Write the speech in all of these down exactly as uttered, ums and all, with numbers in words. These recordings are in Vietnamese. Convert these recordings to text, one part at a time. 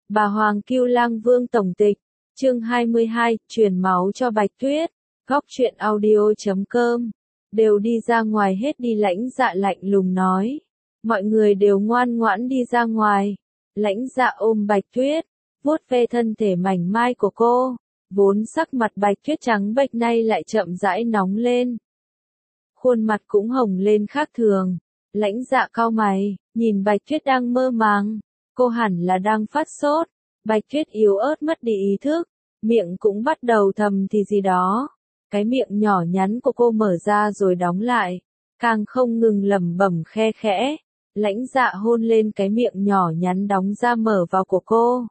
Bà Hoàng Cưu Lang Vương tổng tịch, chương hai mươi hai, truyền máu cho Bạch Tuyết, góc truyện audio chấm com, đều đi ra ngoài hết đi. Lãnh Dạ lạnh lùng nói, mọi người đều ngoan ngoãn đi ra ngoài. Lãnh Dạ ôm Bạch Tuyết, vuốt ve thân thể mảnh mai của cô, vốn sắc mặt Bạch Tuyết trắng bệch nay lại chậm rãi nóng lên. Khuôn mặt cũng hồng lên khác thường. Lãnh Dạ cau mày, nhìn Bạch Tuyết đang mơ màng. Cô hẳn là đang phát sốt. Bạch Tuyết yếu ớt mất đi ý thức, miệng cũng bắt đầu thầm thì gì đó. Cái miệng nhỏ nhắn của cô mở ra rồi đóng lại, càng không ngừng lẩm bẩm khe khẽ. Lãnh Dạ hôn lên cái miệng nhỏ nhắn đóng ra mở vào của cô,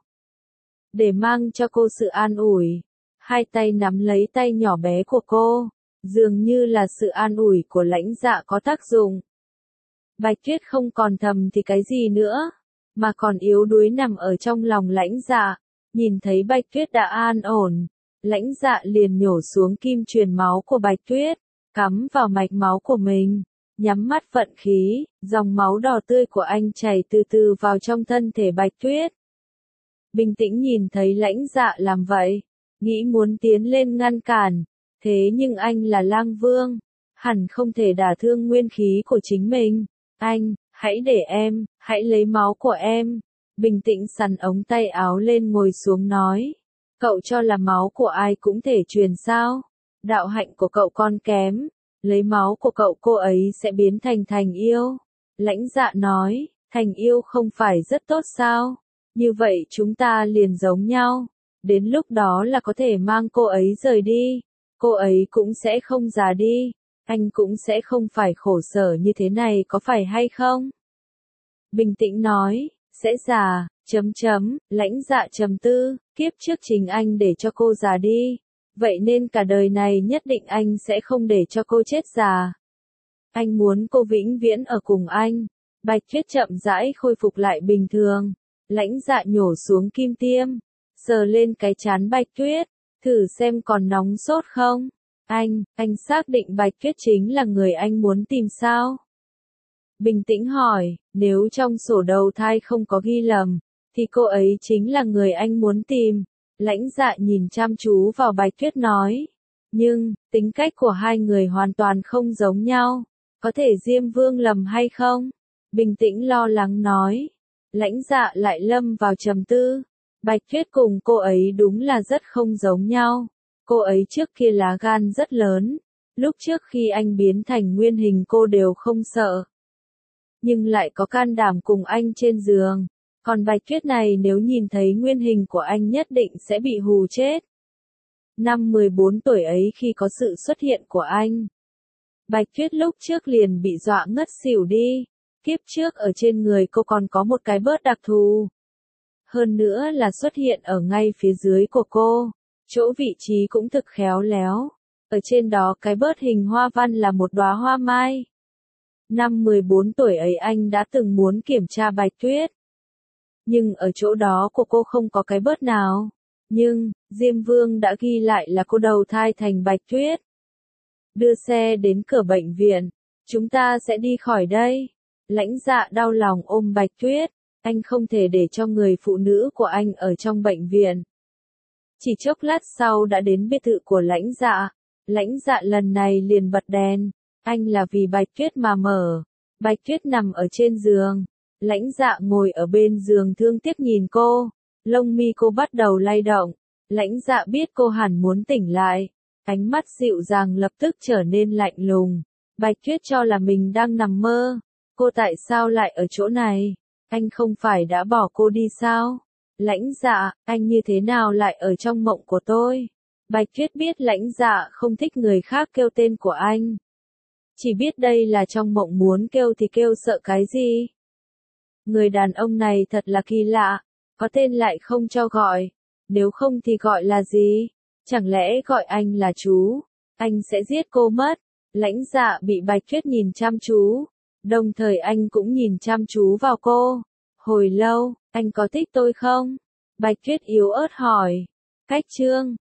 để mang cho cô sự an ủi. Hai tay nắm lấy tay nhỏ bé của cô, dường như là sự an ủi của Lãnh Dạ có tác dụng. Bạch Tuyết không còn thầm thì cái gì nữa, mà còn yếu đuối nằm ở trong lòng Lãnh Dạ. Nhìn thấy Bạch Tuyết đã an ổn, Lãnh Dạ liền nhổ xuống kim truyền máu của Bạch Tuyết, cắm vào mạch máu của mình, nhắm mắt vận khí, dòng máu đỏ tươi của anh chảy từ từ vào trong thân thể Bạch Tuyết. Bình tĩnh nhìn thấy Lãnh Dạ làm vậy, nghĩ muốn tiến lên ngăn cản, thế nhưng anh là Lang Vương, hẳn không thể đả thương nguyên khí của chính mình. Anh, hãy để em, hãy lấy máu của em. Bình tĩnh sắn ống tay áo lên ngồi xuống nói. Cậu cho là máu của ai cũng thể truyền sao? Đạo hạnh của cậu còn kém. Lấy máu của cậu cô ấy sẽ biến thành thành yêu. Lãnh Dạ nói, thành yêu không phải rất tốt sao? Như vậy chúng ta liền giống nhau. Đến lúc đó là có thể mang cô ấy rời đi. Cô ấy cũng sẽ không già đi. Anh cũng sẽ không phải khổ sở như thế này có phải hay không? Bình tĩnh nói, sẽ già, chấm chấm, Lãnh Dạ trầm tư, kiếp trước chính anh để cho cô già đi. Vậy nên cả đời này nhất định anh sẽ không để cho cô chết già. Anh muốn cô vĩnh viễn ở cùng anh. Bạch Tuyết chậm rãi khôi phục lại bình thường. Lãnh Dạ nhổ xuống kim tiêm, sờ lên cái trán Bạch Tuyết, thử xem còn nóng sốt không. Anh, anh xác định Bạch Tuyết chính là người anh muốn tìm sao? Bình tĩnh hỏi, nếu trong sổ đầu thai không có ghi lầm, thì cô ấy chính là người anh muốn tìm. Lãnh Dạ nhìn chăm chú vào Bạch Tuyết nói, nhưng, tính cách của hai người hoàn toàn không giống nhau, có thể Diêm Vương lầm hay không? Bình tĩnh lo lắng nói. Lãnh Dạ lại lâm vào trầm tư. Bạch Tuyết cùng cô ấy đúng là rất không giống nhau. Cô ấy trước kia lá gan rất lớn, lúc trước khi anh biến thành nguyên hình cô đều không sợ. Nhưng lại có can đảm cùng anh trên giường. Còn Bạch Tuyết này nếu nhìn thấy nguyên hình của anh nhất định sẽ bị hù chết. Năm mười bốn tuổi ấy khi có sự xuất hiện của anh, Bạch Tuyết lúc trước liền bị dọa ngất xỉu đi. Kiếp trước ở trên người cô còn có một cái bớt đặc thù. Hơn nữa là xuất hiện ở ngay phía dưới của cô. Chỗ vị trí cũng thực khéo léo. Ở trên đó cái bớt hình hoa văn là một đóa hoa mai. Năm mười bốn tuổi ấy anh đã từng muốn kiểm tra Bạch Tuyết. Nhưng ở chỗ đó của cô không có cái bớt nào. Nhưng, Diêm Vương đã ghi lại là cô đầu thai thành Bạch Tuyết. Đưa xe đến cửa bệnh viện. Chúng ta sẽ đi khỏi đây. Lãnh Dạ đau lòng ôm Bạch Tuyết. Anh không thể để cho người phụ nữ của anh ở trong bệnh viện. Chỉ chốc lát sau đã đến biệt thự của Lãnh Dạ. Lãnh Dạ lần này liền bật đèn. Anh là vì Bạch Tuyết mà mở. Bạch Tuyết nằm ở trên giường. Lãnh Dạ ngồi ở bên giường thương tiếc nhìn cô. Lông mi cô bắt đầu lay động. Lãnh Dạ biết cô hẳn muốn tỉnh lại. Ánh mắt dịu dàng lập tức trở nên lạnh lùng. Bạch Tuyết cho là mình đang nằm mơ. Cô tại sao lại ở chỗ này? Anh không phải đã bỏ cô đi sao? Lãnh Dạ, anh như thế nào lại ở trong mộng của tôi? Bạch Tuyết biết Lãnh Dạ không thích người khác kêu tên của anh. Chỉ biết đây là trong mộng, muốn kêu thì kêu, sợ cái gì? Người đàn ông này thật là kỳ lạ, có tên lại không cho gọi. Nếu không thì gọi là gì? Chẳng lẽ gọi anh là chú? Anh sẽ giết cô mất. Lãnh Dạ bị Bạch Tuyết nhìn chăm chú. Đồng thời anh cũng nhìn chăm chú vào cô. Hồi lâu, anh có thích tôi không? Bạch Tuyết yếu ớt hỏi. Cách chương